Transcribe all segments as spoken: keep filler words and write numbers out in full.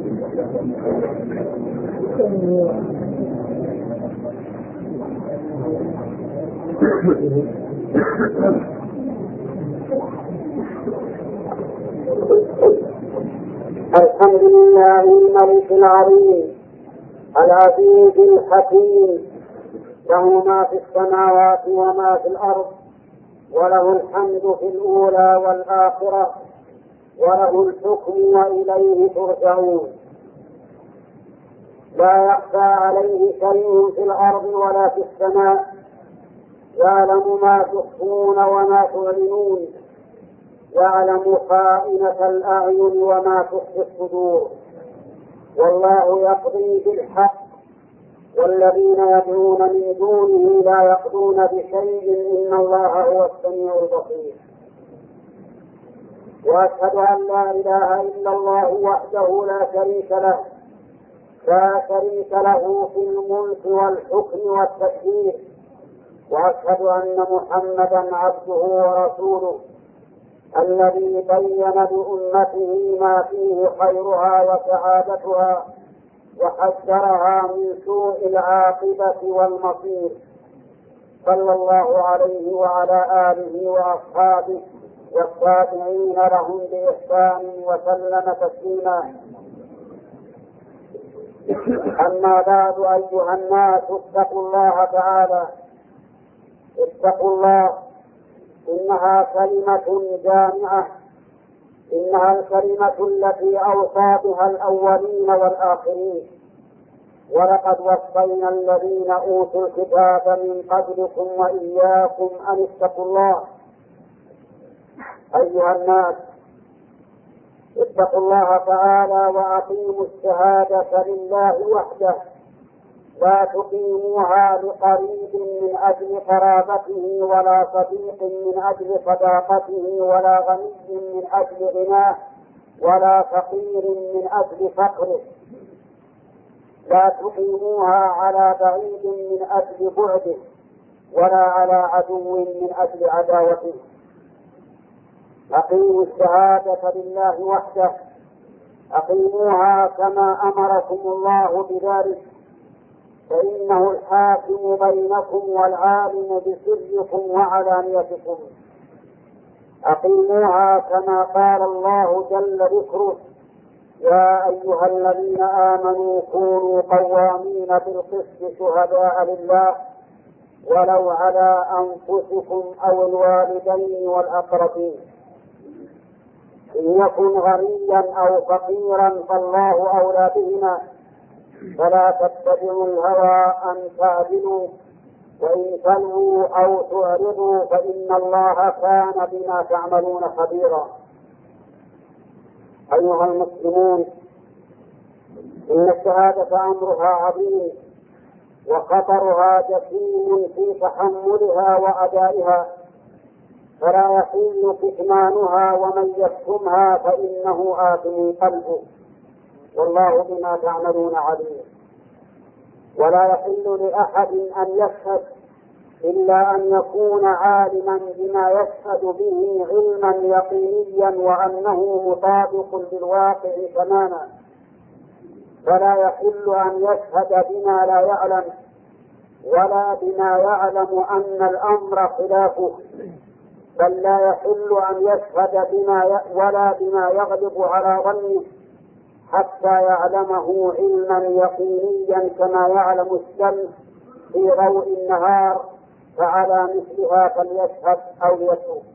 الحمد لله الملك العظيم العزيز الحكيم، له ما في السماوات وما في الأرض، وله الحمد في الأولى والآخرة، وله الحكم وإليه ترجعون. لا يخفى عليه شيء في الأرض ولا في السماء، يعلم ما تخفون وما تعلنون، يعلم خائنة الأعين وما تخفي الصدور. والله يقضي بالحق، والذين يدعون من دونه لا يقضون بشيء، إن الله هو السميع البصير. وأشهد أن لا إله إلا الله وحده لا شريك له، لا شريك له في الملك والحكم والتدبير. وأشهد أن محمدا عبده ورسوله، الذي بين لأمته ما فيه خيرها وسعادتها، وحذرها من سوء العاقبة والمصير، صلى الله عليه وعلى آله وأصحابه والتابعين لهم بإحسان وسلم تسليما. أما بعد، أيها الناس، اتقوا الله تعالى، اتقوا الله. إنها كلمة جامعة، إنها الكلمة التي أوصى بها الأولين والآخرين. ولقد وصينا الذين أوتوا الكتاب من قبلكم وإياكم أن اتقوا الله. أيها الناس، اتقوا الله تعالى وأقيموا الشهادة لله وحده، لا تقيموها لقريب من أجل قرابته، ولا صديق من أجل صداقته، ولا غني من أجل غناه، ولا فقير من أجل فقره. لا تقيموها على بعيد من أجل بعده، ولا على عدو من أجل عداوته. أقيموا الشهادة لله وحده، أقيموها كما أمركم الله بذلك، فإنه الحاكم بينكم والعالم بسركم وعلانيتكم. أقيموها كما قال الله جل ذكره: يا أيها الذين آمنوا كونوا قوامين بالقسط شهداء لله ولو على أنفسكم أو الوالدين والأقربين. إن يكن غنيا أو فقيرا فالله أولى بهما، فلا تتبعوا الهوى أن تعدلوا، وإن تلووا أو تعرضوا فإن الله كان بما تعملون خبيرا. أيها المسلمون، إن الشهادة أمرها عظيم، وخطرها جسيم في تحملها وأدائها، فلا يحل كتمانها، ومن يكتمها فإنه آثم قلبه، والله بما تعملون عليم. ولا يحل لأحد أن يشهد إلا أن يكون عالما بما يشهد به علما يقينيا، وأنه مطابق للواقع تماما. فلا يحل أن يشهد بما لا يعلم، ولا بما يعلم أن الأمر خلافه، بل لا يحل أن يشهد بما ي... ولا بما يغلب على ظنه، حتى يعلمه علما يقينيا كما يعلم الشمس في ضوء النهار، فعلى مثلها فليشهد أو ليترك.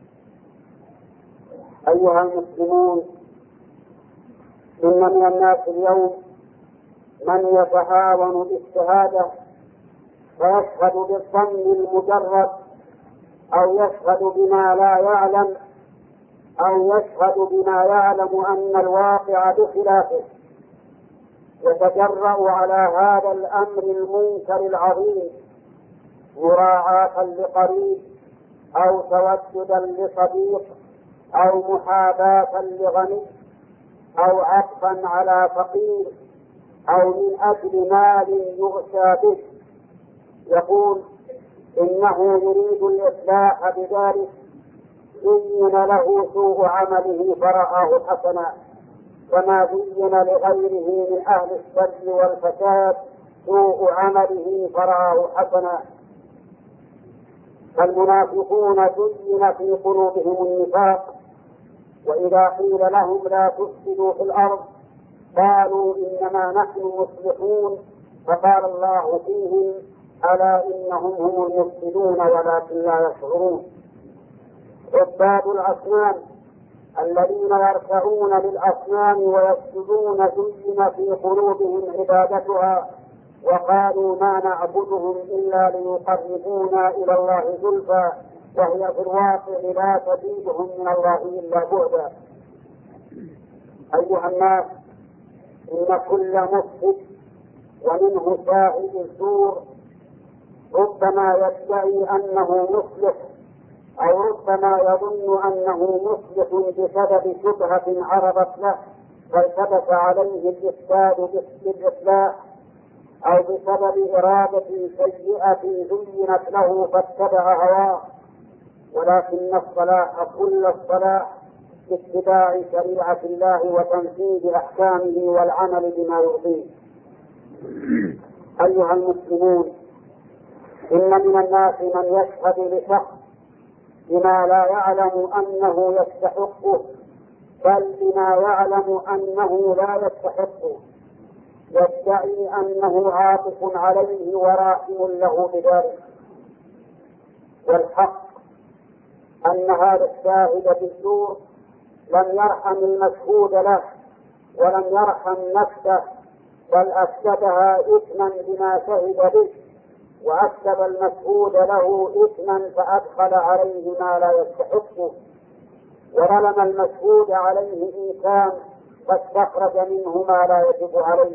أيها المسلمون، إن من الناس اليوم من يتهاون بالشهادة فيشهد بالظن المجرد، أو يشهد بما لا يعلم، أو يشهد بما يعلم أن الواقع بخلافه، يتجرأ على هذا الأمر المنكر العظيم مراعاة لقريب، أو توددا لصديق، أو محاباة لغني، أو عطفا على فقير، أو من أجل مال يغشى به. يقول إنه يريد الإصلاح بذلك، زين له سوء عمله فرآه حسنا، كما زين لغيره من أهل الشر والفساد سوء عمله فرآه حسنا. فالمنافقون زين في قلوبهم النفاق، وإذا قيل لهم لا تفسدوا في الأرض قالوا إنما نحن مصلحون، فقال الله فيهم ألا إنهم هم المفسدون ولكن لا يشعرون. عباد الأصنام الذين يركعون للأصنام ويسجدون زين في قلوبهم عبادتها، وقالوا ما نعبدهم إلا ليقربونا إلى الله زلفى، وهي في الواقع لا تزيدهم من الله إلا بعدا. أيها الناس، إن كل مفسد ومنه شاهد الزور ربما يدعي أنه مصلح، أو ربما يظن أنه مصلح بسبب شبهة عرضت له فالتبس عليه الإفساد بالإصلاح، أو بسبب إرادة سيئة زينت له فاتبع هواه. ولكن الصلاح كل الصلاح باتباع شريعة الله وتنفيذ أحكامه والعمل بما يرضيه. أيها المسلمون، إن من الناس من يشهد لشخص بما لا يعلم أنه يستحقه، بل بما يعلم أنه لا يستحقه، يدعي أنه عاطف عليه وراحم له بذلك. والحق أن هذا الشاهد بالزور لم يرحم المشهود له ولم يرحم نفسه، بل أكتبها إثما بما شهد به، وأكتب المشهود له إثما فأدخل عليه ما لا يستحقه، وظلم المشهود عليه إنسان فاستخرج منه ما لا يجب عليه.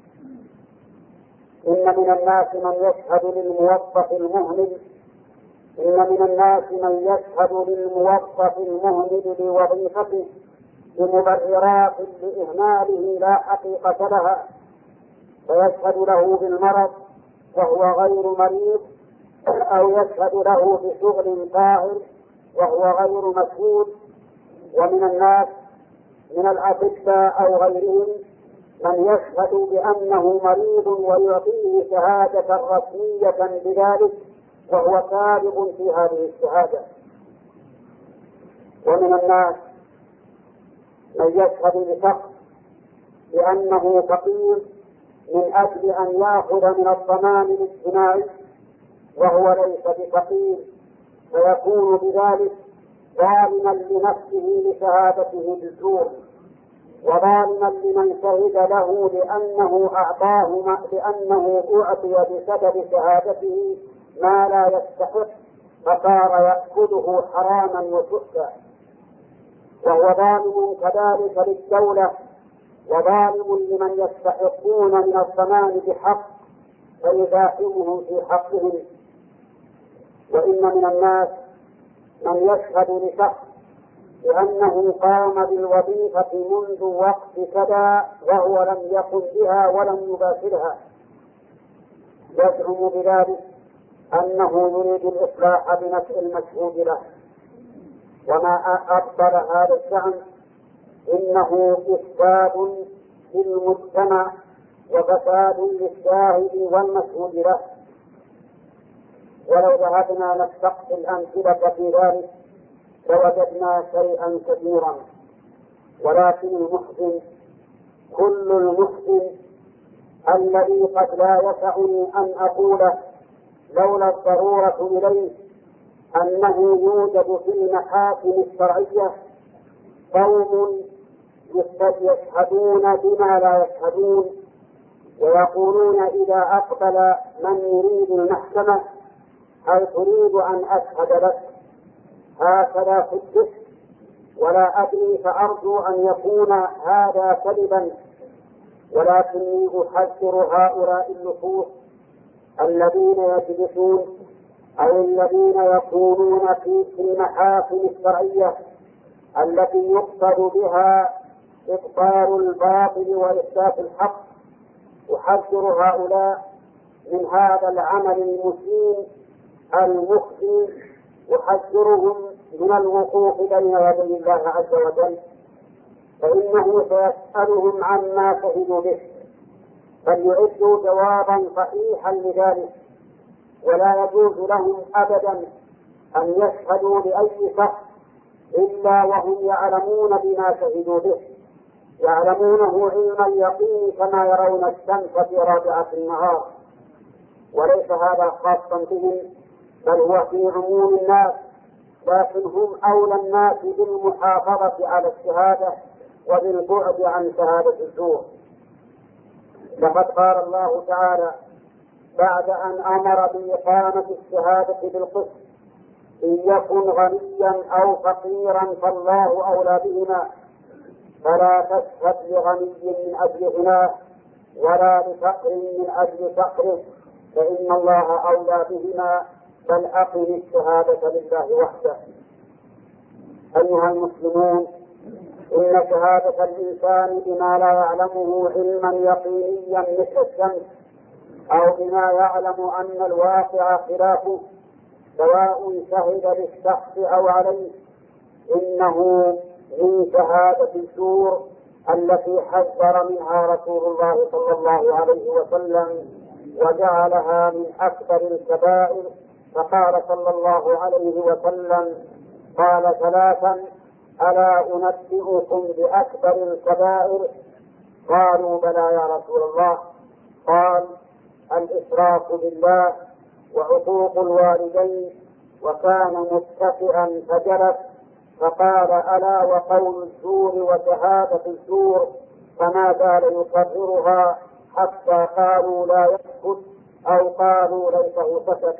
إن من الناس من يشهد للموظف المهمل إن من الناس من يشهد للموظف المهمل لوظيفته بمبررات لإهماله لا حقيقة لها، فيشهد له بالمرض وهو غير مريض، أو يشهد له بشغل طاهر وهو غير مسؤول. ومن الناس من الأطباء أو غيرهم من يشهد بأنه مريض ويعطيه شهادة رسمية بذلك وهو كاذب في هذه الشهادة. ومن الناس من يشهد لشخص بأنه فقير من أجل أن يأخذ من الضمان الاجتماعي وهو ليس بفقير، فيكون بذلك ظالما لنفسه لشهادته بالزور، وظالما لمن شهد له لأنه أعطاه لأنه أعطي بسبب شهادته ما لا يستحق، فصار يأخذه حراما وسحتا. وهو ظالم كذلك للدولة، وظالم لمن يستحقون من الضمان بحق فيزاحمهم في حقهم. وإن من الناس من يشهد لشخص بأنه قام بالوظيفة منذ وقت كذا وهو لم يقم بها ولم يباشرها، يزعم بذلك أنه يريد الإصلاح بنفع المشهود له. وما أبطل هذا الزعم إنه إفساد للمجتمع وفساد للشاهد والمشهود له. ولو ذهبنا نستقصي الأمثلة في ذلك لوجدنا شيئا كثيرا، ولكن المحسن كل المحسن الذي قد لا يسعني أن أقوله لولا الضرورة إليه أنه يوجد في المحاكم الشرعية قوم يشهدون بما لا يشهدون، ويقولون إذا أقبل من يريد المحكمة هل تريد أن أشهد لك؟ هكذا في الدش، ولا أدري فأرجو أن يكون هذا كذبا، ولكني أحذر هؤلاء اللصوص الذين يجلسون أو الذين يكونون في المحاكم الشرعية التي يقصد بها إبطال الباطل وإثبات الحق. أحذر هؤلاء من هذا العمل المسيء المخزي، أحذرهم من الوقوف بين يدي الله عز وجل. فإنه سيسألهم عما شهدوا به، فليعدوا جوابا صحيحا لذلك، ولا يجوز لهم أبدا أن يشهدوا لأي شخص إلا وهم يعلمون بما شهدوا به، يعلمونه علم اليقين كما يرون الشمس في رابعة النهار. وليس هذا خاصا بهم، بل هو في عموم الناس، لكن هم أولى الناس بالمحافظة على الشهادة وبالبعد عن شهادة الزور. لقد قال الله تعالى بعد أن أمر بإقامة الشهادة بالقسط: إن يكن غنيا أو فقيرا فالله أولى بهما، فلا تشهد لغني من أجل غناه ولا لفقر من أجل فقره، فإن الله أولى بهما، بل أقم الشهادة لله وحده. أيها المسلمون، إن شهادة الإنسان بما لا يعلمه علما يقينيا مثل الشمس، أو بما يعلم أن الواقع خلافه، سواء شهد للشخص أو عليه، إنه من شهادة الزور التي حذر منها رسول الله صلى الله عليه وسلم وجعلها من أكبر الكبائر. فقال صلى الله عليه وسلم: قال ثلاثا: ألا أنبئكم بأكبر الكبائر؟ قالوا: بلى يا رسول الله. قال: الإشراك بالله، وعقوق الوالدين. وكان متكئا فجلس، فقال: ألا وقول الزور وشهادة الزور. فما زال يكررها حتى قالوا لا يسكت، أو قالوا ليته سكت.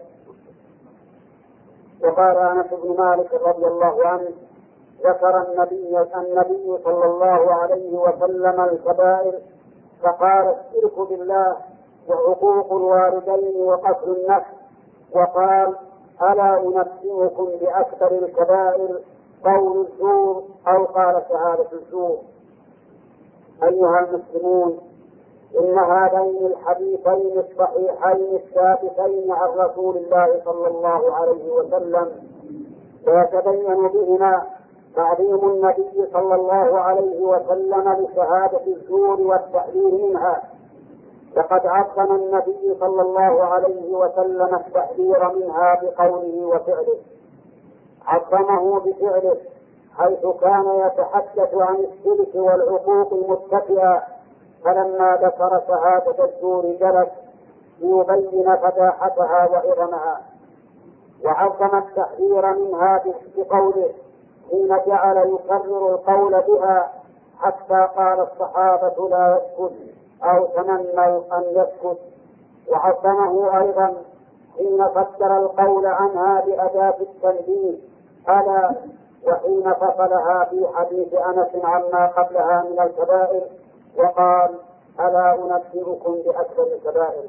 وقال أنس بن مالك رضي الله عنه: ذكر النبي النبي صلى الله عليه وسلم الكبائر، فقال: الشرك بالله، وعقوق الوالدين، وقتل النفس. وقال: ألا أنبئكم بأكثر الكبائر؟ قول الزور، أو قال شهادة الزور. أيها المسلمون، إن هذين الحديثين الصحيحين الثابتين عن رسول الله صلى الله عليه وسلم ويتبين بهما تعظيم النبي صلى الله عليه وسلم لشهادة الزور والتحذير منها. لقد عظم النبي صلى الله عليه وسلم التحذير منها بقوله وفعله. عظمه بفعله، حيث كان يتحدث عن الشرك والعقوق المتكئة، فلما ذكر شهادة الزور جلس ليبين فداحتها وعظمها. وعظم التحذير منها بقوله حين جعل يكرر القول بها، حتى قال الصحابة لا يسكت، أو تمنوا أن يسكت. وعظمه أيضا حين فسر القول عنها بأداة التنبيه، ألا وحين فصلها في حديث أنس عما قبلها من الكبائر، وقال: ألا أنبئكم بأكبر الكبائر؟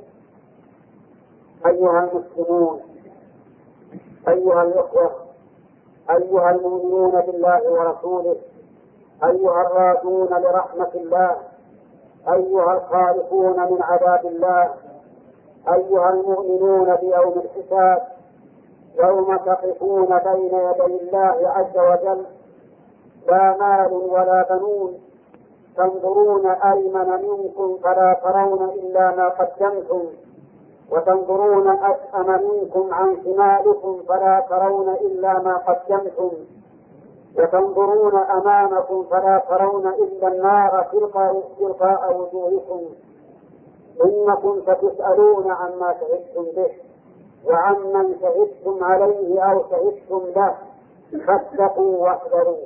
أيها المسلمون، أيها الإخوة، أيها المؤمنون بالله ورسوله، أيها الراجون لرحمة الله، أيها الخائفون من عذاب الله، أيها المؤمنون بيوم الحساب، يوم تقفون بين يدي الله عز وجل، لا مال ولا بنون، تنظرون أيمن منكم فلا ترون إلا ما قدمتم، وتنظرون أشأم منكم عن شمالكم فلا ترون إلا ما قدمتم، وتنظرون أمامكم فلا ترون إلا النار تلقاء وجوهكم. إنكم ستسألون عما شهدتم به وعمن شهدتم عليه أو شهدتم له، فاتقوا واحذروا.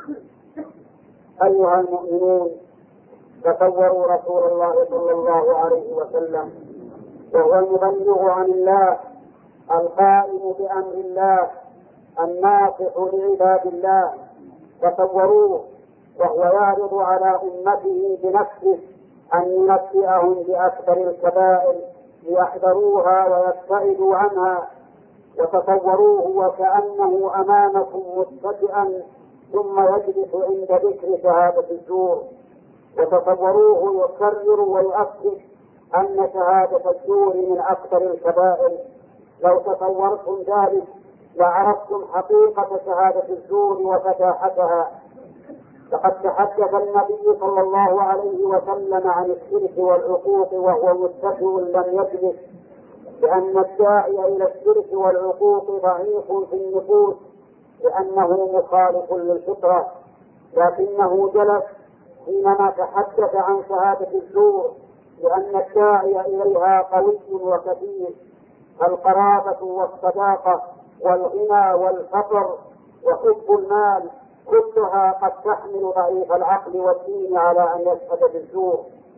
أيها المؤمنون، تصوروا رسول الله صلى الله عليه وسلم وهو المبلغ عن الله، القائم بأمر الله، الناصح لعباد الله. تصوروه وهو يعرض على أمته بنفسه أن ينبئهم بأكبر الكبائر ليحذروها ويبتعدوا عنها. وتصوروه وكأنه أمامكم متكئا ثم يجلس عند ذكر شهادة الزور. وتصوروه يكرر ويؤكد أن شهادة الزور من أكبر الكبائر. لو تصورتم ذلك لعرفتم حقيقة شهادة الزور وفتاحتها. لقد تحدث النبي صلى الله عليه وسلم عن الشرك والعقوق وهو متكئ لم يجلس، لأن الداعي إلى الشرك والعقوق ضعيف في النفوس لأنه مخالف للفطرة، لكنه جلس حينما تحدث عن شهادة الزور لأن الداعي إليها قوي وكثير. القرابة والصداقة والغنى والفقر وحب المال كلها قد تحمل ضعيف العقل والدين على أن يشهد بالزور،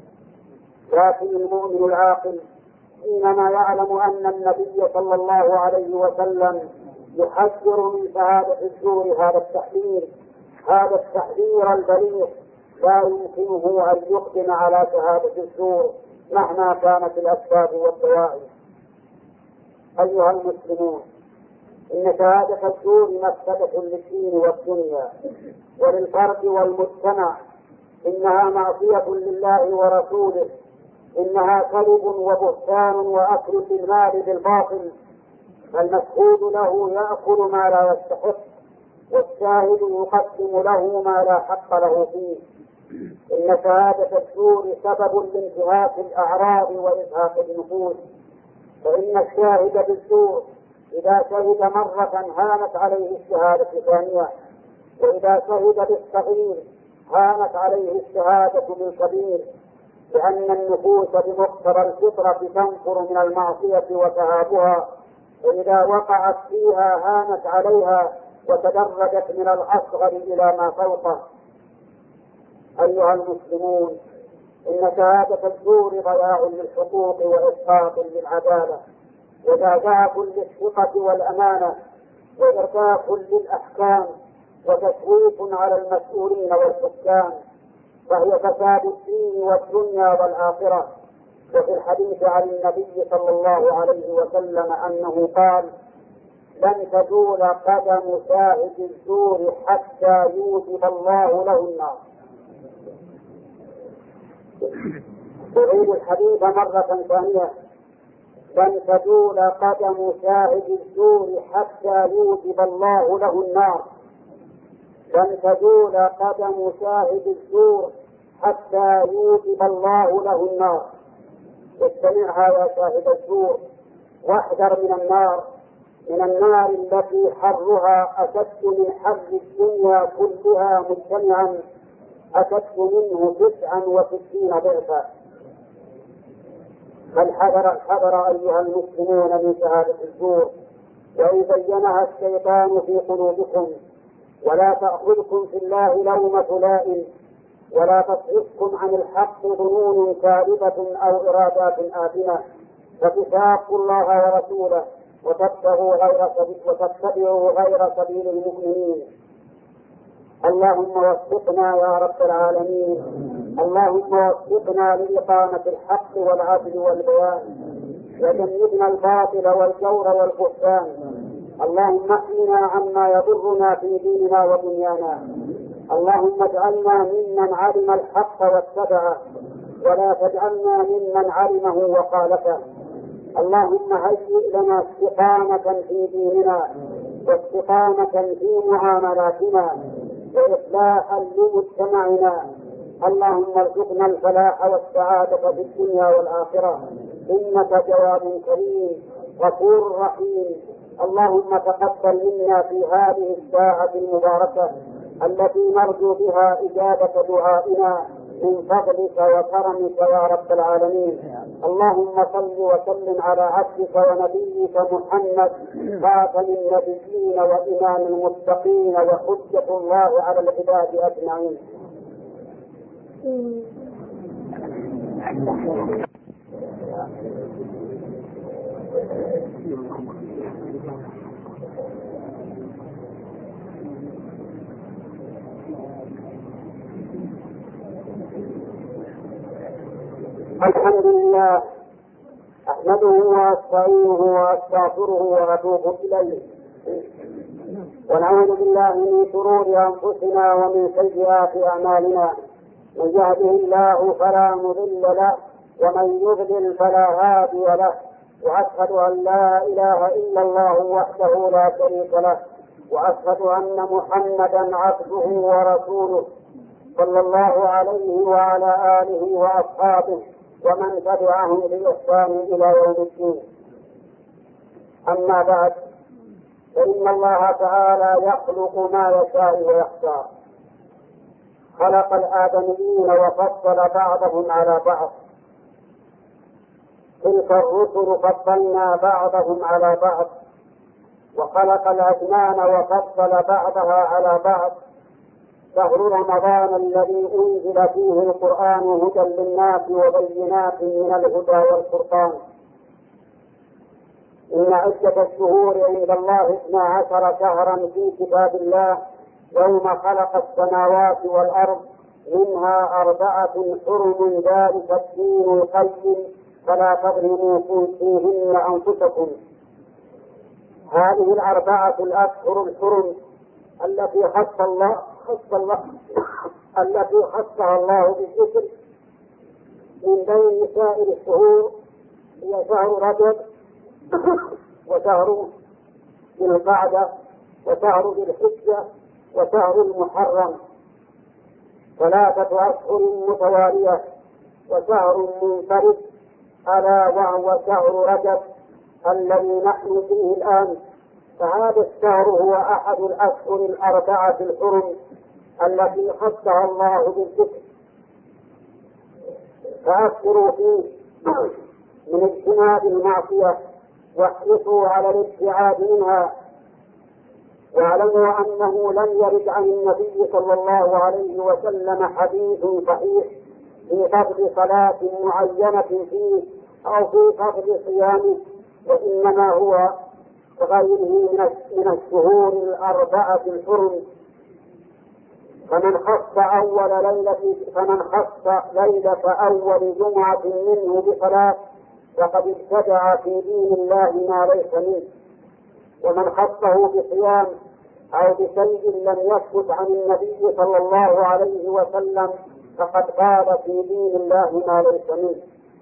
لكن المؤمن العاقل حينما يعلم أن النبي صلى الله عليه وسلم يحذر من شهادة الزور هذا التحذير هذا التحذير البليغ لا يمكنه أن يقدم على شهادة الزور مهما كانت الأسباب والدواعي. أيها المسلمون، إن شهادة الزور مفسدة للدين والدنيا وللفرد والمجتمع، إنها معصية لله ورسوله، إنها كذب وبهتان وأكل للمال بالباطل، فالمشهود له يأكل ما لا يستحق والشاهد يقدم له ما لا حق له فيه. إن شهادة الزور سبب لانتهاك الأعراض وإزهاق النفوس، فإن الشاهد بالزور إذا شهد مرة هانت عليه الشهادة الثانية، وإذا شهد بالصغير هانت عليه الشهادة بالكبير، لأن النفوس بمقتضى الفطرة تنفر من المعصية وتهابها، وإذا وقعت فيها هانت عليها وتدرجت من الأصغر إلى ما فوقه. أيها المسلمون، إن شهادة الزور ضياع للحقوق وإسقاط للعدالة وضعف للثقة والأمانة وإرتاح للأحكام وتشويش على المسؤولين والحكام، فهي فساد الدين والدنيا والآخرة. وفي الحديث عن النبي صلى الله عليه وسلم أنه قال: لن تزول قدم شاهد الزور حتى يوجب الله له النار. أعيد الحديث مرة ثانية: لن تزول قدم شاهد الزور حتى يوجب الله له النار. لن تزول قدم شاهد الزور حتى يوجب الله له النار. استمعها يا شاهد الزور، واحذر من النار، من النار التي حرها أشد من حر الدنيا كلها مجتمعا، أشد منه تسعا وستين ضعفا. فالحذر الحذر أيها المسلمون من شهادة الزور، وإن زينها الشيطان في قلوبكم، ولا تأخذكم في الله لومة لائم، ولا تصرفكم عن الحق ظنون كاذبة أو إرادات آثمة، فتشاقوا الله ورسوله وتتبعوا غير سبيل وتتبعوا غير سبيل المؤمنين. اللهم وفقنا يا رب العالمين، اللهم وفقنا لإقامة الحق والعدل والبيان، وجنبنا الباطل والجور والبهتان. اللهم احمنا عما يضرنا في ديننا ودنيانا. اللهم اجعلنا ممن علم الحق واتبعه، ولا تجعلنا ممن علمه وخالفه. اللهم هيئ لنا استقامة في ديننا واستقامة في معاملاتنا وإصلاحا لمجتمعنا. اللهم ارزقنا الفلاح والسعادة في الدنيا والآخرة، إنك جواد كريم غفور رحيم. اللهم تقبل منا في هذه الساعة المباركة التي نرجو بها إجابة دعائنا من فضلك وكرمك يا رب العالمين. اللهم صل وسلم على عبدك ونبيك محمد خاتم النبيين وإمام المتقين وحجة الله على العباد أجمعين. الحمد لله، أحمده وأستعينه وأستغفره وأتوب إليه، ونعوذ بالله من شرور أنفسنا ومن سيئات أعمالنا. من يهده الله فلا مضل له، ومن يضلل فلا هادي له، وأشهد أن لا إله إلا الله وحده لا شريك له، وأشهد أن محمدا عبده ورسوله. صلى الله عليه وعلى آله وأصحابه ومن تبعهم بإحسان إلى يوم الدين. أما بعد، فإن الله تعالى يخلق ما يشاء ويختار. خلق الآدميين وفضل بعضهم على بعض. تلك الرسل فضلنا بعضهم على بعض، وخلق الأزمان وفضل بعضها على بعض. شهر رمضان الذي أنزل فيه القرآن هدى للناس وبينات من الهدى والفرقان. إن عدة الشهور عند الله اثنا عشر شهرا في كتاب الله يوم خلق السماوات والأرض، منها أربعة حرم، ذلك الدين القيم، فلا تظلموا فيهن أنفسكم. هذه الأربعة الأشهر الحرم التي خص الله خص الله التي خصها الله بالذكر من بين سائر الشهور هي شهر رجب وشهر ذي القعدة وشهر ذي الحجة وشهر المحرم، ثلاثة أشهر متوالية وشهر منفرد، ألا وهو شهر رجب الذي نحن فيه الآن. فهذا الشهر هو أحد الأشهر الأربعة الحرم التي خصها الله بالذكر، فأكثروا فيه من اجتناب المعصية واحرصوا على الابتعاد منها. واعلموا أنه لم يرد عن النبي صلى الله عليه وسلم حديث صحيح في فضل صلاة معينة فيه أو في فضل صيامه، وإنما هو كغيره من الشهور الأربعة الحرم. فمن خص أول ليلة فمن خص ليلة أول جمعة منه بصلاة فقد ابتدع في دين الله ما ليس منه، ومن خصه بصيام أو بشيء لم يثبت عن النبي صلى الله عليه وسلم فقد قال في دين الله ما ليس منه.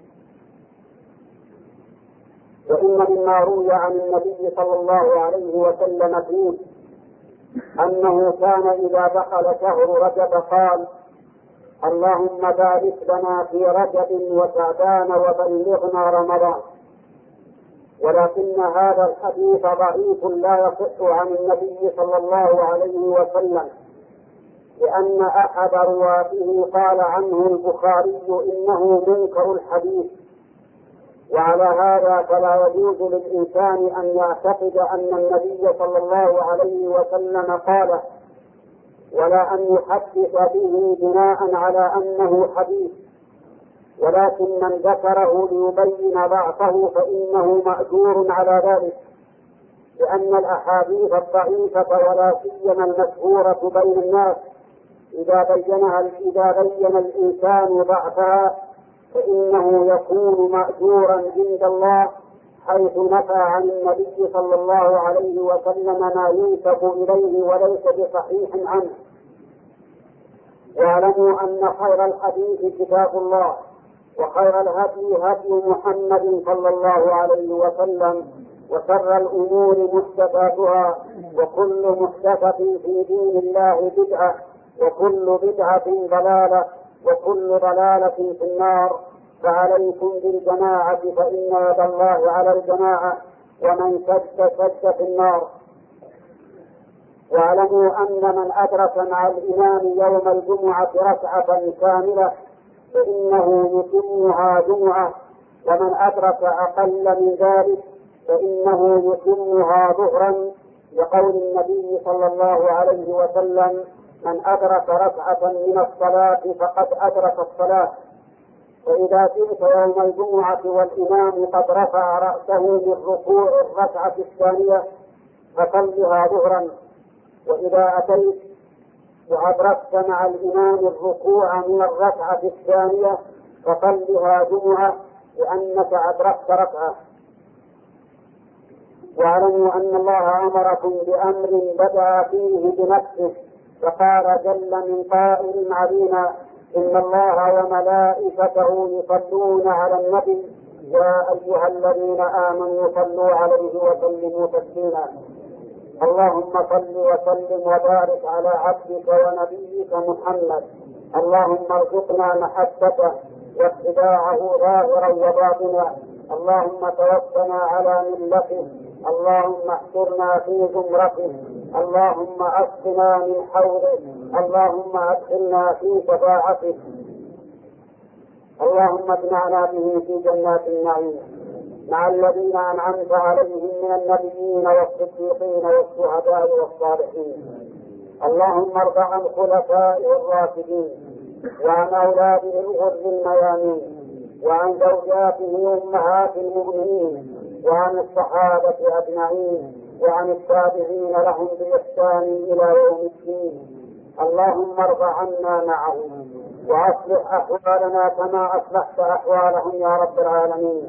وإن مما روي عن النبي صلى الله عليه وسلم فيه أنه كان إذا دخل شهر رجب قال: اللهم بارك لنا في رجب وشعبان وبلغنا رمضان. ولكن هذا الحديث ضعيف لا يصح عن النبي صلى الله عليه وسلم، لأن أحد رواته قال عنه البخاري إنه منكر الحديث. وعلى هذا فلا يجوز للإنسان أن يعتقد أن النبي صلى الله عليه وسلم قاله، ولا أن يحدث به بناء على أنه حديث، ولكن من ذكره ليبين ضعفه فإنه مأجور على ذلك، لأن الأحاديث الضعيفة ولا سيما المشهورة بين الناس إذا بينها إذا بين الإنسان ضعفها فإنه يكون مأجورا عند الله، حيث نفى عن النبي صلى الله عليه وسلم ما ينسب إليه وليس بصحيح عنه. واعلموا أن خير الحديث كتاب الله، وخير الهدي هدي محمد صلى الله عليه وسلم، وشر الأمور محدثاتها، وكل محدثة في دين الله بدعة، وكل بدعة ضلالة، وكل ضلالة في النار. فعليكم بالجماعة فإن يد الله على الجماعة، ومن شد شد في النار. واعلموا أن من أدرك مع الإمام يوم الجمعة ركعة كاملة فإنه يتمها جمعة، ومن أدرك أقل من ذلك فإنه يتمها ظهرا، لقول النبي صلى الله عليه وسلم: من أدرك ركعة من الصلاة فقد أدرك الصلاة. وإذا جئت يوم الجمعة والإمام قد رفع رأسه من ركوع الركعة الثانية فصلها ظهرا، وإذا أتيت وأدركت مع الإمام الركوع من الركعة الثانية فصلها جمعة، لأنك أدركت ركعة. واعلموا أن الله أمركم بأمر بدأ فيه بنفسه، فقال جل من قائل علينا: إن الله وملائكته يصلون على النبي يا أيها الذين آمنوا صلوا عليه وسلموا تسليما. اللهم صل وسلم وبارك على عبدك ونبيك محمد اللهم ارزقنا محبته واتباعه ظاهرا وباطنا. اللهم توفنا على ملته. اللهم احشرنا في زمرته. اللهم اسقنا من حوضه. اللهم ادخلنا في شفاعته. اللهم اجمعنا به في جنات النعيم مع الذين انعمت عليهم من النبيين والصديقين والشهداء والصالحين. اللهم ارض عن خلفائه الراشدين وعن اولاده الغر الميامين وعن زوجاته امهات المؤمنين وعن الصحابه اجمعين وعن التابعين لهم باحسان الى يوم الدين. اللهم ارض عنا معهم واصلح احوالنا كما اصلحت احوالهم يا رب العالمين.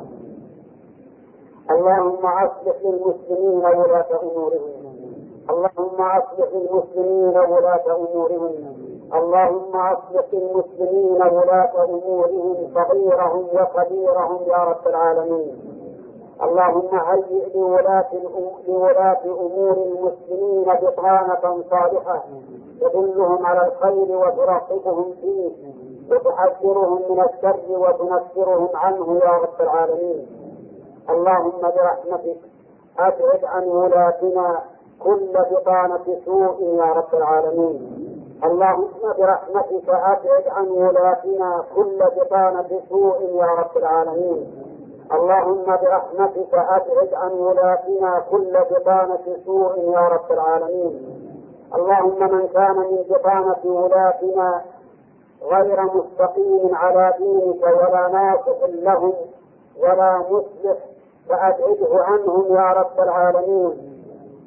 اللهم اصلح للمسلمين ولاة امورهم. اللهم اصلح للمسلمين ولاة امورهم. اللهم اصلح للمسلمين ولاة امورهم صغيرهم وكبيرهم يا رب العالمين. اللهم هيئ لولاة لولاة امور المسلمين بطانة صالحة تدلهم على الخير وترقبهم فيه وتحذرهم من الشر وتنفرهم عنه يا رب العالمين. اللهم برحمتك ابعد عن ولاتنا كل بطانة سوء يا رب العالمين. اللهم برحمتك ابعد عن ولاتنا كل بطانة سوء يا رب العالمين. اللهم برحمتك ابعد عن ولاتنا كل بطانة سوء يا رب العالمين. اللهم من كان من بطانة ولاتنا غير مستقيم على دينك ولا ناصح لهم ولا مصلح فأبعده عنهم يا رب العالمين.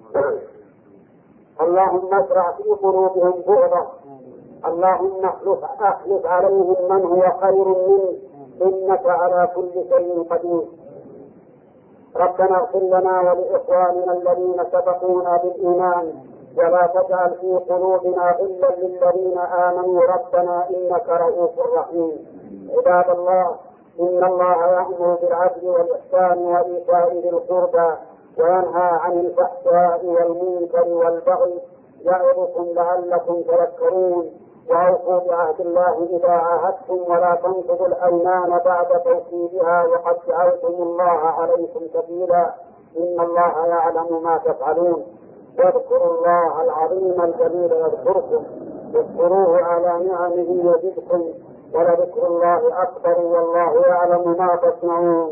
اللهم ازرع في قلوبهم بغضة. اللهم اخلف اخلف عليهم من هو خير منه انك على كل شيء قدير. ربنا اغفر لنا ولاخواننا الذين سبقونا بالايمان ولا تجعل في قلوبنا غلا للذين امنوا ربنا انك رؤوف رحيم. عباد الله، ان الله يأمر بالعدل والاحسان وايتاء ذي القربى وينهى عن الفحشاء والمنكر والبغي يعظكم لعلكم تذكرون. واوفوا بعهد الله اذا عاهدتم ولا تنقضوا الايمان بعد توكيدها وقد جعلتم الله عليكم سبيلا ان الله يعلم ما تفعلون. واذكروا الله العظيم الجليل يذكركم واذكروه على نعمه يزدكم ولذكر الله اكبر والله يعلم ما تصنعون.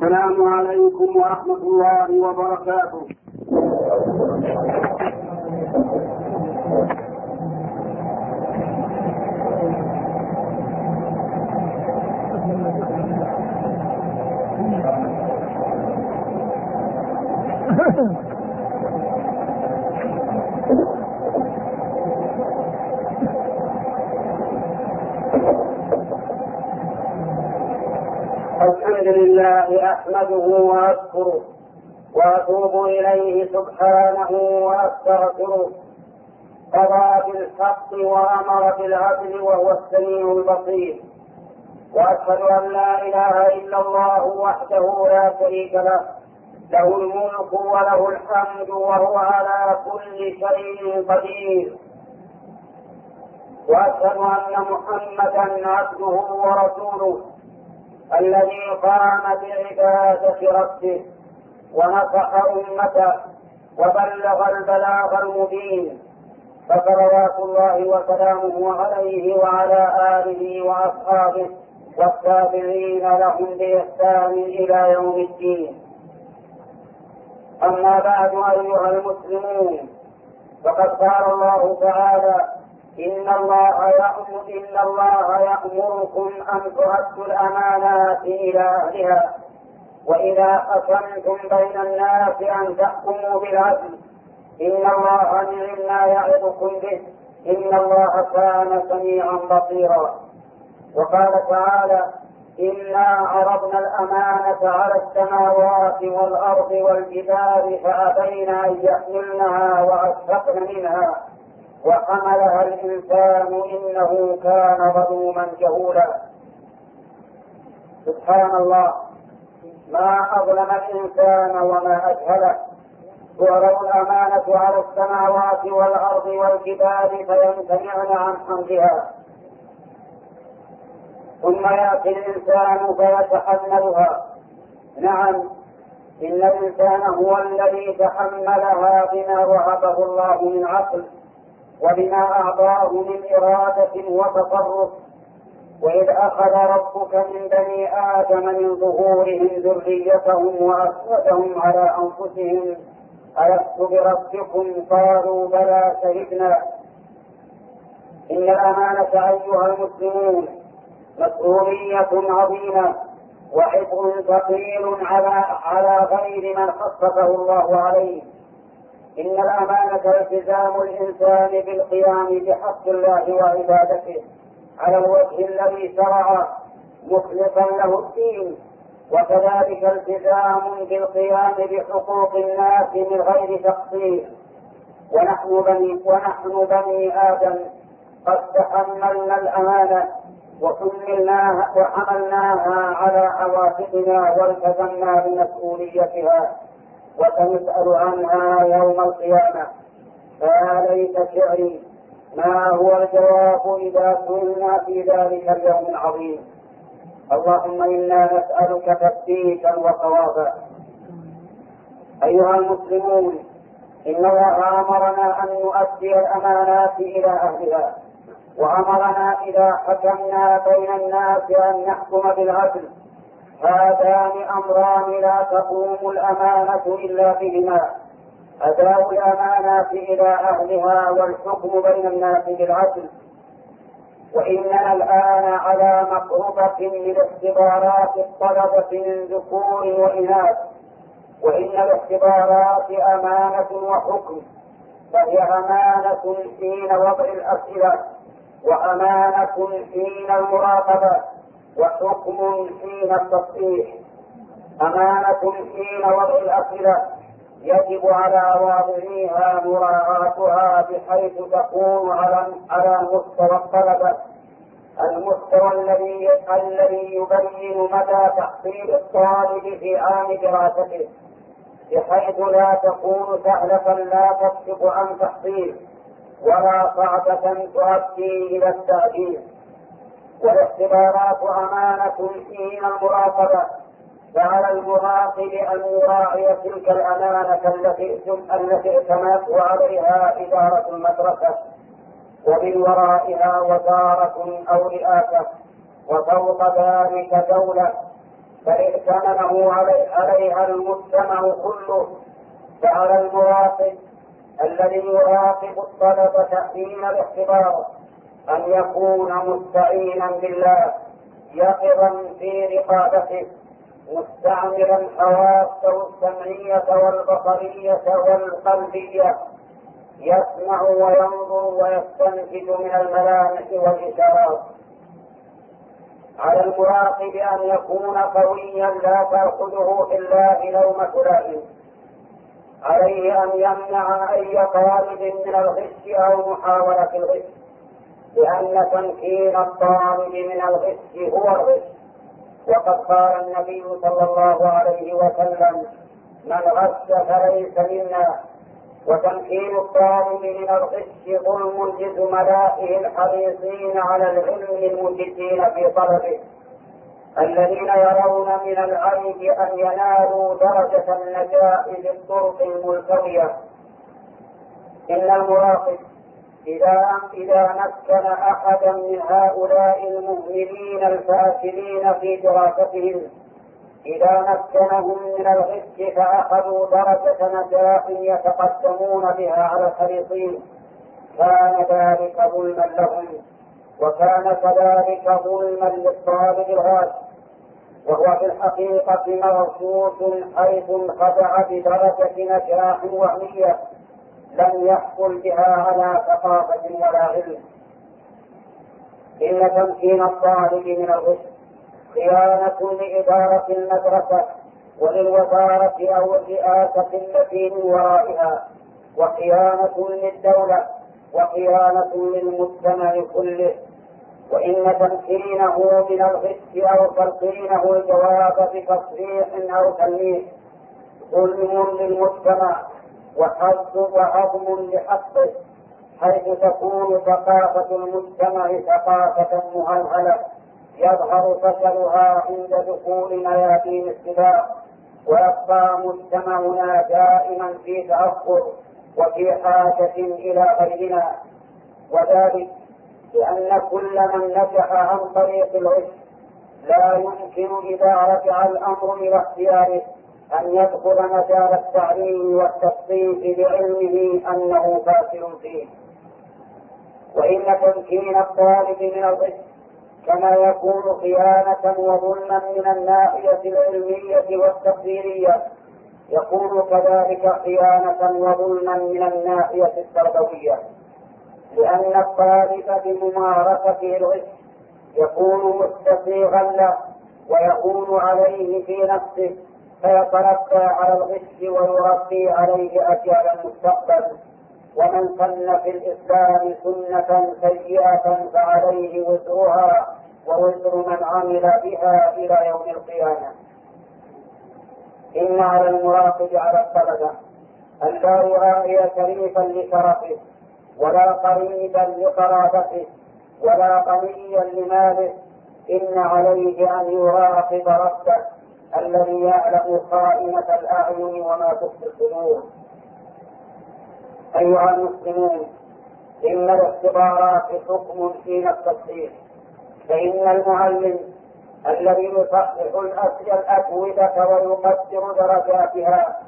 السلام عليكم ورحمة الله وبركاته. الحمد لله أحمده وأشكره وأتوب إليه سبحانه وأستغفره. قضى بالحق وأمر بالعدل وهو السميع البصير، وأشهد أن لا إله إلا الله وحده لا شريك له، له الملك وله الحمد وهو على كل شيء قدير. وأشهد أن محمدا عبده ورسوله الذي قام بعبادة ربه ونصح أمته وبلغ البلاغ المبين، فصلوات الله وسلامه عليه وعلى آله وأصحابه والتابعين لهم بإحسان إلى يوم الدين. أما بعد أيها المسلمون، فقد قال الله تعالى: إن الله يأمر إن الله يأمركم أن تؤدوا الأمانات إلى أهلها وإذا حكمتم بين الناس أن تحكموا بالعدل إن الله نعم ما يعظكم به إن الله كان سميعا بصيرا. وقال تعالى: إنا عرضنا الأمانة على السماوات والأرض والجبال فأبين أن يحملنها وأشفقن منها وحملها الإنسان إنه كان ظلوما جهولا. سبحان الله، ما أظلم الإنسان وما أجهله. تعرض الأمانة على السماوات والأرض والجبال فيمتنعن عن حملها، ثم يأتي الإنسان فيتحملها. نعم، إن الإنسان هو الذي تحملها بما وهبه الله من عقل وبما أعطاه من إرادة وتصرف. وإذ أخذ ربك من بني آدم من ظهورهم ذريتهم وأشهدهم على أنفسهم ألست بربكم قالوا بلى شهدنا. إن الأمانة أيها المسلمون مسؤولية عظيمة وحفظ ثقيل على على غير من خصصه الله عليه. إن الأمانة التزام الإنسان بالقيام بحق الله وعبادته على الوجه الذي شرع مخلصا له الدين، وكذلك التزام بالقيام بحقوق الناس من غير تقصير. ونحن بني, ونحن بني آدم قد تحملنا الأمانة وحملناها وحملناها على عواتقنا والتزمنا بمسؤوليتها وسنسأل عنها يوم القيامة. فيا ليت شعري ما هو الجواب إذا سئلنا في ذلك اليوم العظيم. اللهم إنا نسألك تثبيتا وصوابا. أيها المسلمون، إن الله أمرنا أن نؤدي الأمانات إلى أهلها، وأمرنا إذا حكمنا بين الناس أن نحكم بالعدل. هذان أمران لا تقوم الأمانة إلا بهما: أداء الأمانات إلى أهلها والحكم بين الناس بالعدل. وإننا الآن على مقربة من اختبارات الطلبة من ذكور وإناث، وإن الاختبارات أمانة وحكم، فهي أمانة حين وضع الأسئلة، وأمانة حين المراقبة، وحكم حين التصحيح. أمانة حين وضع الأسئلة يجب على واضعيها مراعاتها بحيث تكون على على مستوى الطلبة، المستوى الذي الذي يبين مدى تحصيل الطالب في عام دراسته، بحيث لا تكون سهلة لا تسبق عن تحصيل ولا صعبة تؤدي إلى التأجيل. والاختبارات أمانة حين المراقبة، فعلى المراقب أن يراعي تلك الأمانة التي التي اعتمدت عليها إدارة المدرسة، ومن ورائها وزارة أو رئاسة، وفوق ذلك دولة. فائتمنه عليها المجتمع كله. فعلى المراقب الذي يراقب الطلبة حين الاختبار أن يكون مستعينا بالله يقظا في رقابته، مستعملا حواسه السمعية والبصرية والقلبية، يسمع وينظر ويستنتج من الملامح والإشارات. على المراقب أن يكون قويا لا تأخذه إلا بلومة لائم. عليه أن يمنع أي طالب من الغش أو محاولة الغش، لأن تمكين الطالب من الغش هو الغش. وقد قال النبي صلى الله عليه وسلم: من غش فليس منا. وتمكين الطالب من الغش ظلم لزملائه الحريصين على العلم المجدين في طلبه، الذين يرون من العيب أن ينالوا درجة النجاح بالطرق الملتوية. إن المراقب إذا إذا مكن أحدا من هؤلاء المهملين الفاشلين في دراستهم، إذا مكنهم من الغش فأخذوا درجة نجاح يتقدمون بها على الحريصين، كان ذلك ظلما لهم، وكان كذلك ظلما للطالب الغاش، وهو في الحقيقة مرصوص حيث انخدع بدرجة نجاح وهمية لم يحصل بها على ثقافة ولا علم. إن تمكين الطالب من الغش خيانة لإدارة المدرسة وللوزارة أو الرئاسة التي من ورائها، وخيانة للدولة، وخيانة للمجتمع كله. وإن تمكينه من الغش أو تلقينه الجواب بتصريح أو تلميح ظلم للمجتمع وهضم لحقه، حيث تكون ثقافة المجتمع ثقافة مهلهلة يظهر فشلها عند دخول ميادين السباق، ويبقى مجتمعنا دائما في تأخر وفي حاجة إلى غيرنا. وذلك لأن كل من نجح عن طريق الغش لا يمكن إذا رجع الأمر إلى اختياره أن يدخل مجال التعليم والتصديق بعلمه أنه فاشل فيه. وإن تمكين الطالب من الغش كما يكون خيانة وظلما من الناحية العلمية والتقديرية، يكون كذلك خيانة وظلما من الناحية التربوية، لأن الطالب بممارسته الغش يكون مستسيغا له ويكون عليه في نفسه، فيتربى على الغش ويربي عليه أجيال المستقبل. ومن سن في الإسلام سنة سيئة فعليه وزرها ووزر من عمل بها إلى يوم القيامة. إن على المراقب على الطلبة أن لا يراعي شريفا لشرفه، ولا قريبا لقرابته، ولا غنيا لماله. إن عليه أن يراقب ربه الذي يعلم خائنة الأعين وما تخفي الصدور. أيها المسلمون، إن الاختبارات حكم حين التصحيح، فإن المعلم الذي يصحح الأجوبة ويقدر درجاتها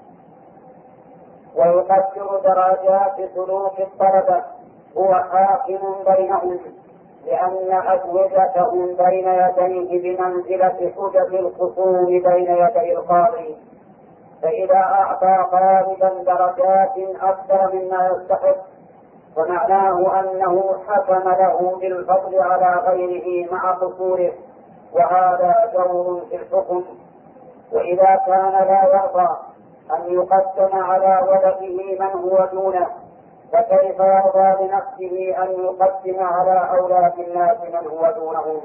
ويقدر درجات سلوك الطلبة هو حاكم بينهم، لأن أجوبتهم بين يديه بمنزلة حجج الخصوم بين يدي القاضي. فإذا أعطى طالبا درجات أكثر مما يستحق فمعناه أنه حكم له بالفضل على غيره مع قصوره، وهذا جور في الحكم. وإذا كان لا يرضى أن يقدم على ولده من هو دونه، فكيف يرضى لنفسه أن يقدم على أولاد الناس من هو دونهم؟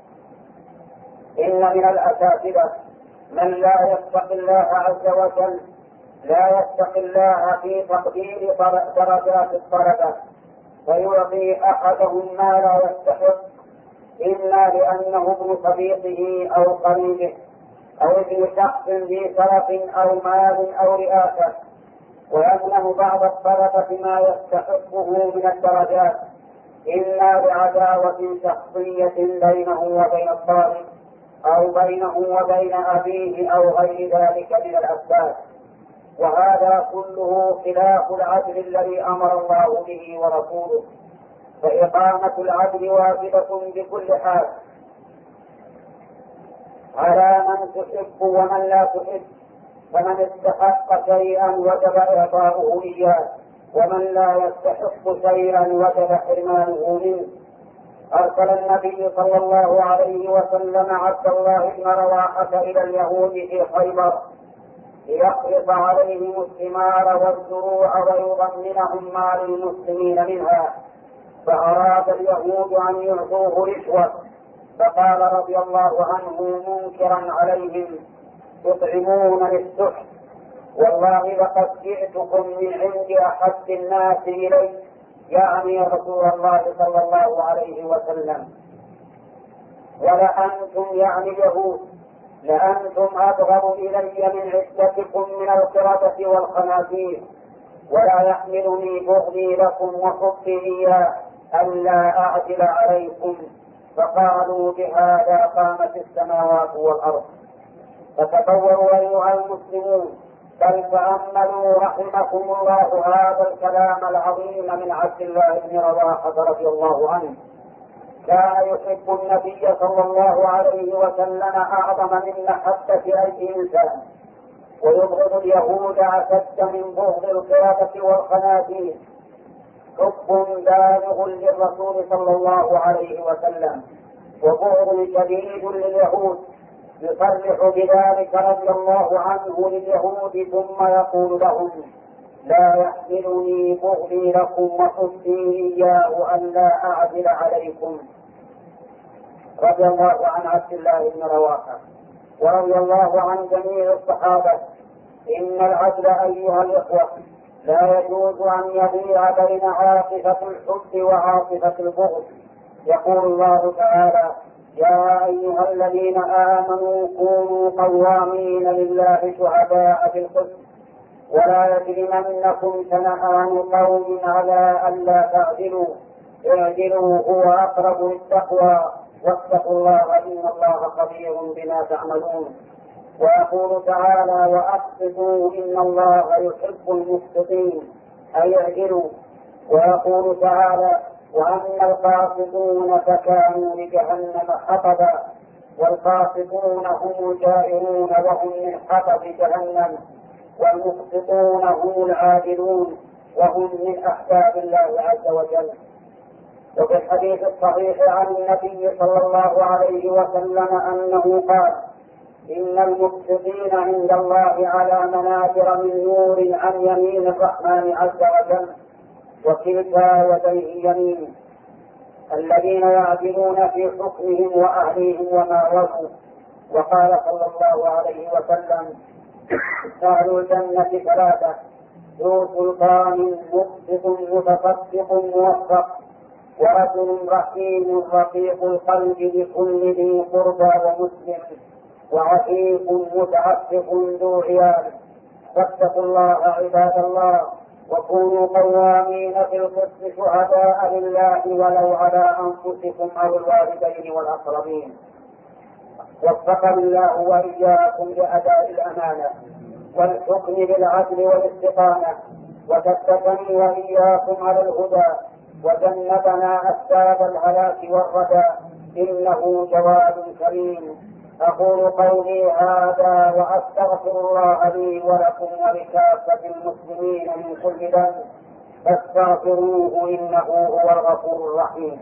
إن من الأساتذة من لا يتقي الله عز وجل، لا يتقي الله في تقدير درجات الطلبة، فيعطي أحدهم ما لا يستحق، إما لأنه ابن صديقه أو قريبه أو ابن شخص ذي شرف أو مال أو رئاسة، ويمنع بعض الطلبة ما يستحقه من الدرجات، إما لعداوة شخصية بينه وبين الطالب أو بينه وبين أبيه أو غير ذلك من الأسباب، وهذا كله خلاف العدل الذي أمر الله به ورسوله، فإقامة العدل واجبة بكل حال على من تحب ومن لا تحب، فمن استحق شيئا وجب إعطاؤه إياه، ومن لا يستحق شيئا وجب حرمانه منه. أرسل النبي صلى الله عليه وسلم عبد الله بن رواحة إلى اليهود في خيبر ليخلص عليهم الثمار والزروع ويضمنهم ما للمسلمين منها، فأراد اليهود أن يعطوه رشوة، فقال رضي الله عنه منكرا عليهم: تطعمون للسحت، والله لقد جئتكم من عند أحب الناس إلي، يعني رسول الله صلى الله عليه وسلم، ولأنتم يعني اليهود لأنتم أبغض إلي من عدتكم من القردة والخنازير، ولا يحملني بغضي لكم وحبي إياه ألا أعدل عليكم. فقالوا: بهذا قامت السماوات والأرض. فتطوروا أيها المسلمون، بل تأملوا رحمكم الله هذا الكلام العظيم من عبد الله بن رواحة رضي الله عنه. كان يحب النبي صلى الله عليه وسلم أعظم من محبة أي إنسان، ويبغض اليهود أشد من بغض القردة والخنازير. حب بالغ للرسول صلى الله عليه وسلم وبغض شديد لليهود. يصرح بذلك رضي الله عنه لليهود ثم يقول لهم: لا يحملني بغضي لكم وحبي إياه أن لا أعدل عليكم. رضي الله عن عبد الله بن رواحة ورضي الله عن جميع الصحابة. إن العدل أيها الإخوة لا يجوز أن يضيع بين عاطفة الحب وعاطفة البغض. يقول الله تعالى: يا أيها الذين آمنوا كونوا قوامين لله شهداء بالقسط ولا يجرمنكم شنآن قوم على ألا تعدلوا اعدلوا هو أقرب للتقوى واتقوا الله إن الله خبير بما تعملون. ويقول تعالى: وأقسطوا إن الله يحب المقسطين أي اعدلوا. ويقول تعالى: وأما القاسطون فكانوا لجهنم حطبا. والقاسطون هم الجائرون وهم من حطب جهنم، والمقسطون هم العادلون وهم من أحباب الله عز وجل. وفي الحديث الصحيح عن النبي صلى الله عليه وسلم أنه قال: إن المقسطين عند الله على منابر من نور عن يمين الرحمن عز وجل، وكلتا يديه يمين، الذين يعدلون في حكمهم وأهليهم وما ولوا. وقال صلى الله عليه وسلم: أهل الجنة ثلاثة: ذو سلطان مقسط متصدق موفق، ورجل رحيم رقيق القلب بكل ذي قربى ومسلم، وعفيف متعفف ذو عيال. فاتقوا الله عباد الله، وكونوا قوامين بالقسط شهداء لله ولو على أنفسكم أو الوالدين والأقربين. وفقني الله وإياكم لأداء الأمانة والحكم بالعدل والاستقامة، وثبتني وإياكم على الهدى، وجنبنا أسباب الهلاك والردى، إنه جواد كريم. أقول قولي هذا وأستغفر الله لي ولكم ولكافة المسلمين من كل ذنب، فاستغفروه إنه هو الغفور الرحيم.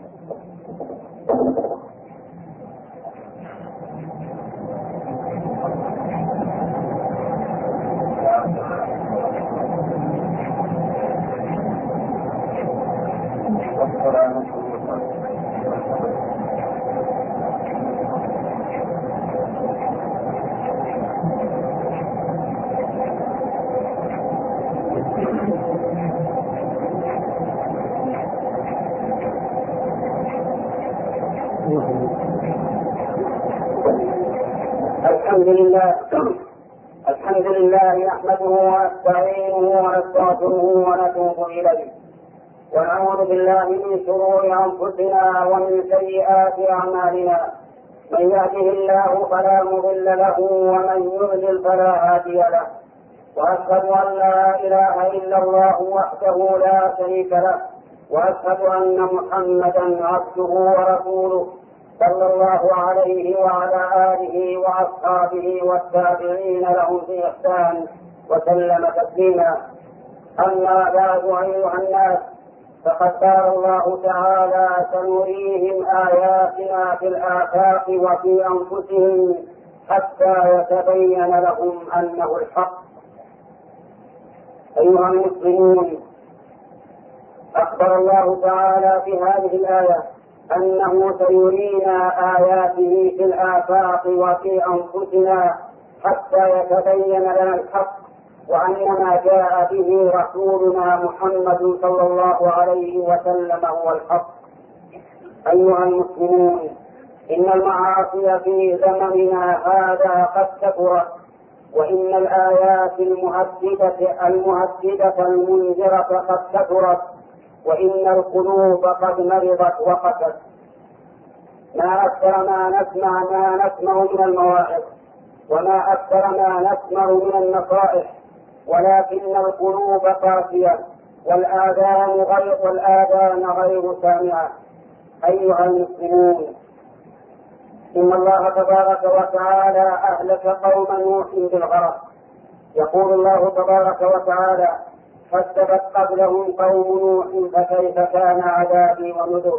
الحمد لله الحمد لله نحمده ونستعينه ونستغفره ونتوب إليه، ونعوذ بالله من شرور أنفسنا ومن سيئات أعمالنا. من يهده الله فلا مضل له ومن يضلل فلا هادي له، وأشهد أن لا إله إلا الله وحده لا شريك له، وأشهد أن محمدا عبده ورسوله صلى الله عليه وعلى آله وأصحابه والتابعين لهم في إحسان وسلم تسليما. أما بعد أيها الناس، فقد قال الله تعالى: سنريهم آياتنا في الآفاق وفي أنفسهم حتى يتبين لهم أنه الحق. أيها المسلمون، أخبر الله تعالى في هذه الآية أنه سيرينا آياته في الآفاق وفي أنفسنا حتى يتبين لنا الحق، وأن ما جاء به رسولنا محمد صلى الله عليه وسلم هو الحق. أيها المسلمون، إن المعاصي في زمننا هذا قد كثرت، وإن الآيات المهددة المهددة المنذرة قد كثرت، وإن القلوب قد مرضت وقست. ما أكثر ما نسمع ما نسمع من المواعظ، وما أكثر ما نسمع من النصائح، ولكن القلوب قاسية والآذان غير والآذان غير سامعة. أيها المسلمون، إن الله تبارك وتعالى أهلك قوم نوح بالغرق. يقول الله تبارك وتعالى: كذبت قبلهم قوم نوح فكيف كان عذابي ونذر.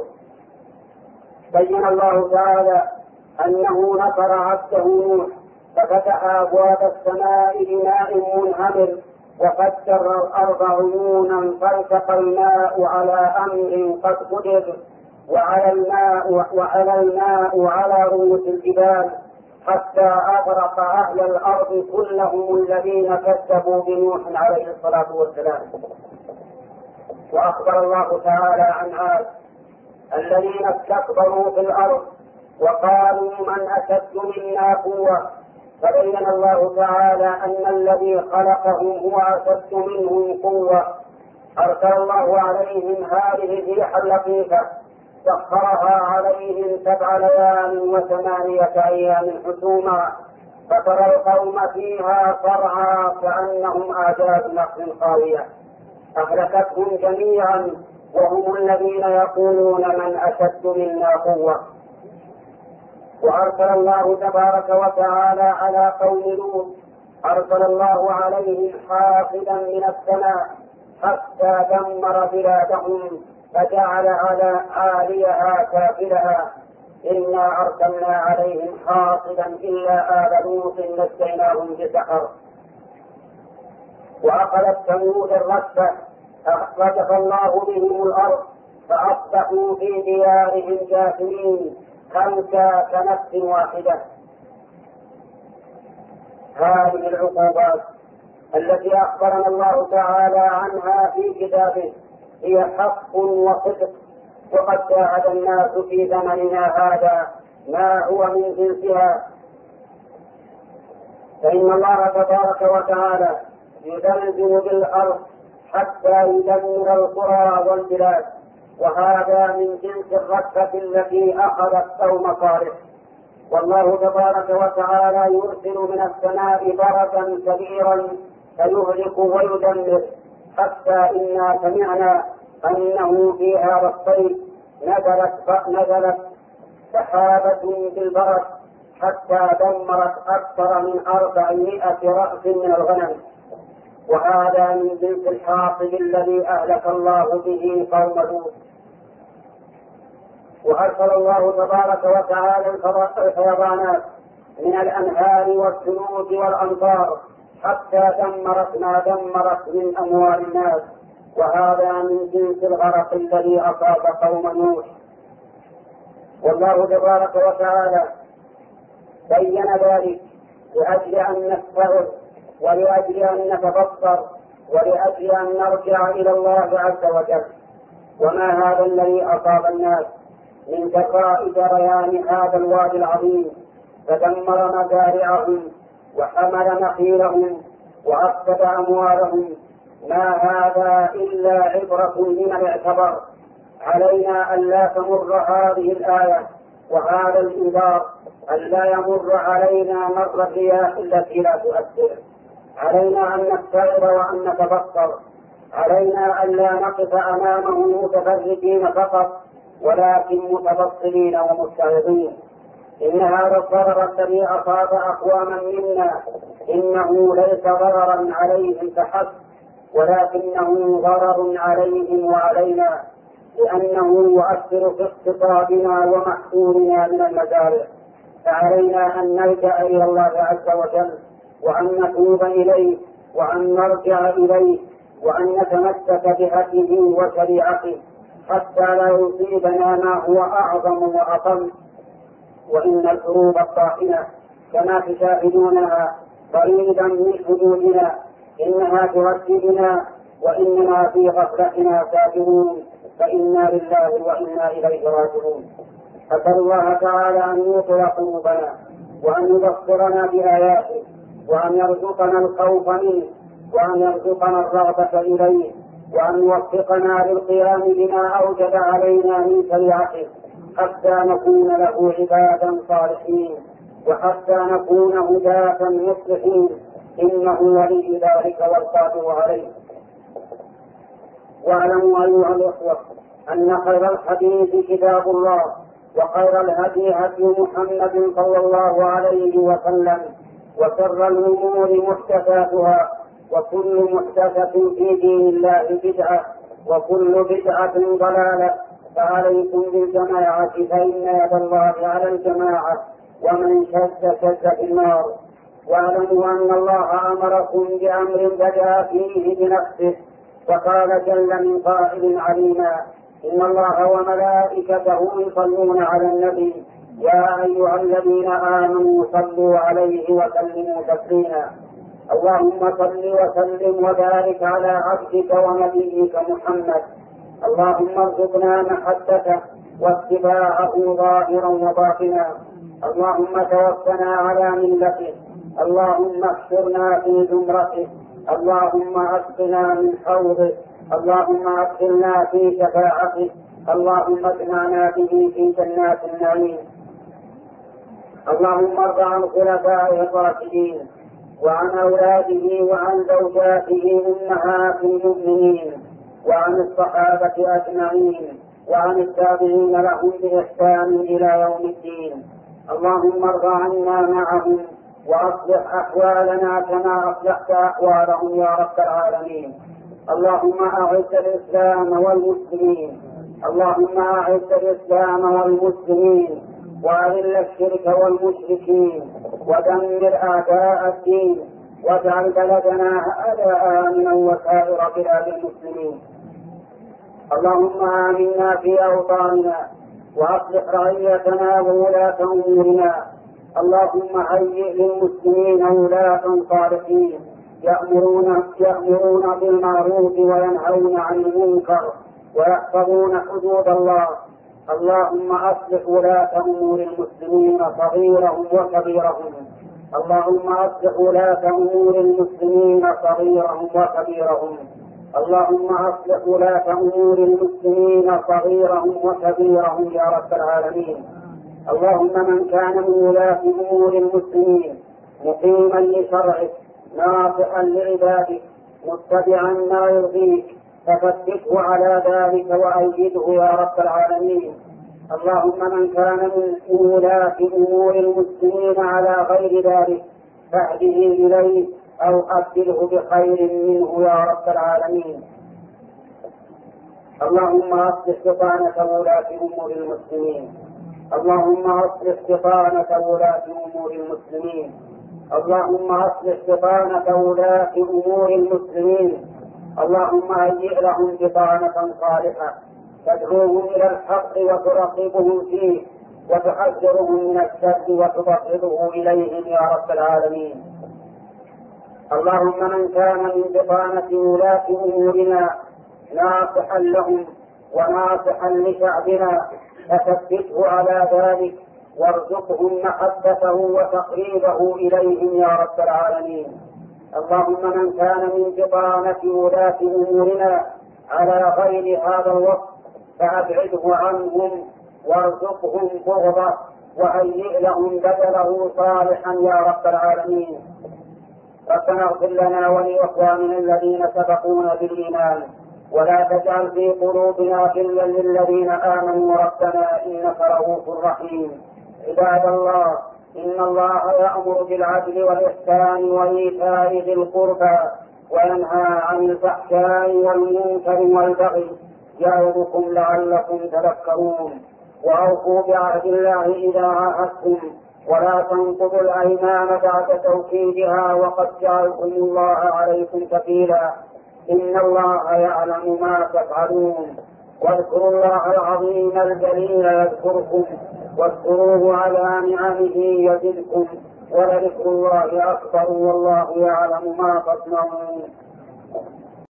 بين الله تعالى أنه نصر عبده نوح ففتح أبواب السماء بماء منهمر، وفجر الأرض عيونا فالتقى الماء على أمر قد قدر، وعلى الماء وعلى الماء على رؤوس الجبال، حتى أغرق أهل الأرض كلهم الذين كذبوا بنوح عليه الصلاة والسلام. وأخبر الله تعالى عن عاد الذين استكبروا في الأرض وقالوا: من أشد منا قوة. فبين الله تعالى أن الذي خلقهم هو أشد منهم قوة. أرسل الله عليهم هذه الريح اللطيفة، سخرها عليهم سبع ليال وثمانية أيام حسوما، فترى القوم فيها صرعى كأنهم أعجاز نخل خاوية، أهلكتهم جميعا وهم الذين يقولون: من أشد منا قوة. وأرسل الله تبارك وتعالى على قوم لوط، أرسل الله عليهم حافظا من السماء حتى دمر بلادهم فجعل على عاليها سافلها. إنا أرسلنا عليهم حافظا إلا آل لوط نجيناهم بسحر. وأخذت ثمود الرجفة، أخرجف الله بهم الأرض فأصبحوا في ديارهم جاثمين خمسة كنفس واحدة. هذه العقوبات التي أخبرنا الله تعالى عنها في كتابه هي حق وصدق، وقد شاهد الناس في زمننا هذا ما هو من جنسها. فإن الله تبارك وتعالى يزلزل بالأرض حتى يدمر القرى والبلاد، وهذا من جنس الركبة التي أخذت قوم صالح. والله تبارك وتعالى يرسل من السماء بركا كبيرا فيهلك ويدمر، حتى إنا سمعنا أنه في هذا الصيف نزلت نزلت سحابة بالبرد حتى دمرت أكثر من أربعمائة رأس من الغنم، وهذا من جنس الحاصل الذي أهلك الله به قوم لوط. وأرسل الله تبارك وتعالى الفيضانات من الأنهار والثلوج والأمطار حتى دمرت ما دمرت من أموال الناس، وهذا من جنس الغرق الذي أصاب قوم نوح. والله تبارك وتعالى بين ذلك لأجل أن نستغل، ولأجل أن نتبصر، ولأجل أن نرجع إلى الله عز وجل. وما هذا الذي أصاب الناس من جراء جريان هذا الوادي العظيم، فدمر مزارعهم وحمل نخيلهم وأفسد أموالهم. ما هذا إلا عبرة لمن اعتبر. علينا أن لا تمر هذه الآية وهذا الإنذار أن لا يمر علينا مر الرياح التي لا تؤثر. علينا أن نستعظ وأن نتبصر، علينا أن لا نقف أمامه متفرجين فقط ولكن متبصرين ومستعظين. إن هذا الضرر الذي أصاب أقواما منا إنه ليس ضررا عليهم فحسب، ولكنه ضرر عليهم وعلينا، لأنه يؤثر في اقتصادنا ومحصولنا من المزارع. فعلينا أن نلجأ إلى الله عز وجل، وأن نتوب إليه، وأن نرجع إليه، وأن نتمسك بهديه وشريعته حتى لا يصيبنا ما هو أعظم وأقل. وإن الحروب الطاحنة كما تشاهدونها قريبا من حدودنا إنها تهددنا، وإننا في غفلتنا ساجدون، فإنا لله وإنا إليه راجعون. أسأل الله تعالى أن يوقظ قلوبنا، وأن يبصرنا بآياته، وأن يرزقنا الخوف منه، وأن يرزقنا الرغبة إليه، وأن يوفقنا للقيام بما أوجب علينا من شريعته حتى نكون له عبادا صالحين، وحتى نكون هداة مصلحين، إنه ولي ذلك والقادر عليه. واعلموا أيها الأخوة أن خير الحديث كتاب الله، وخير الهدي هدي محمد صلى الله عليه وسلم، وشر الأمور محدثاتها، وكل محدثة في دين الله بدعة، وكل بدعة ضلالة. فعليكم بالجماعة فإن يد الله على الجماعة، ومن شد شد في النار. واعلموا أن الله أمركم بأمر بدأ فيه بنفسه، فقال جل من قائل علينا: إن الله وملائكته يصلون على النبي يا أيها الذين آمنوا صلوا عليه وسلموا تسليما. اللهم صل وسلم وبارك على عبدك ونبيك محمد. اللهم ارزقنا محبته واتباعه ظاهرا وباطنا. اللهم توفنا على ملته. اللهم احشرنا في زمرته. اللهم اسقنا من حوضه. اللهم ادخلنا في شفاعته. اللهم اجمعنا به في جنات النعيم. اللهم ارض عن خلفائه الراشدين، وعن اولاده، وعن زوجاته امهات المؤمنين، وعن الصحابة أجمعين، وعن التابعين لهم بإحسان إلى يوم الدين. اللهم ارض عنا معهم، وأصلح أحوالنا كما أصلحت أحوالهم يا رب العالمين. اللهم أعز الإسلام والمسلمين. اللهم أعز الإسلام والمسلمين، وأذل الشرك والمشركين، ودمر أعداء الدين، واجعل بلدنا هذا آمنا وسائر بلاد المسلمين. اللهم آمنا في أوطاننا، وأصلح رعيتنا وولاة أمورنا. اللهم هيئ للمسلمين ولاة صالحين يأمرون يأمرون بالمعروف وينهون عن المنكر ويحفظون حدود الله. اللهم أصلح ولاة أمور المسلمين صغيرهم وكبيرهم. اللهم أصلح ولاة أمور المسلمين صغيرهم وكبيرهم. اللهم أصلح ولاة أمور المسلمين صغيرهم وكبيرهم يا رب العالمين. اللهم من كان من ولاة أمور المسلمين مقيما لشرعك ناصحا لعبادك متبعا ما يرضيك فثبته على ذلك وأيده يا رب العالمين. اللهم من كان من ولاة أمور المسلمين على غير ذلك فاهده إليه أو أبدله بخير منه يا رب العالمين. اللهم أصلح بطانة ولاة أمور المسلمين. اللهم أصلح بطانة ولاة أمور المسلمين. اللهم أصلح بطانة ولاة أمور المسلمين. اللهم هيئ لهم بطانة صالحة تدعوهم إلى الحق وترغبهم فيه وتحذرهم من الشر وتبغضه إليهم يا رب العالمين. اللهم من كان من بطانة ولاة أمورنا ناصحا لهم وناصحا لشعبنا فثبته على ذلك وارزقهم محبته وتقريبه إليهم يا رب العالمين. اللهم من كان من بطانة ولاة أمورنا على غير هذا الوقت فأبعده عنهم وارزقهم بغضه وهيئ لهم بدله صالحا يا رب العالمين. ربنا اغفر لنا ولإخواننا الذين سبقونا بالإيمان ولا تجعل في قلوبنا غلا للذين آمنوا ربنا إنك رؤوف رحيم. عباد الله، إن الله يأمر بالعدل والإحسان وإيتاء ذي القربى وينهى عن الفحشاء والمنكر والبغي يعظكم لعلكم تذكرون. وأوفوا بعهد الله إذا عاهدتم ولا تنقضوا الأيمان بعد توكيدها وقد جعلكم الله عليكم كفيلا إن الله يعلم ما تفعلون. واذكروا الله العظيم الجليل يذكركم واذكروه على نعمه يزدكم ولذكر الله أكبر والله يعلم ما تصنعون.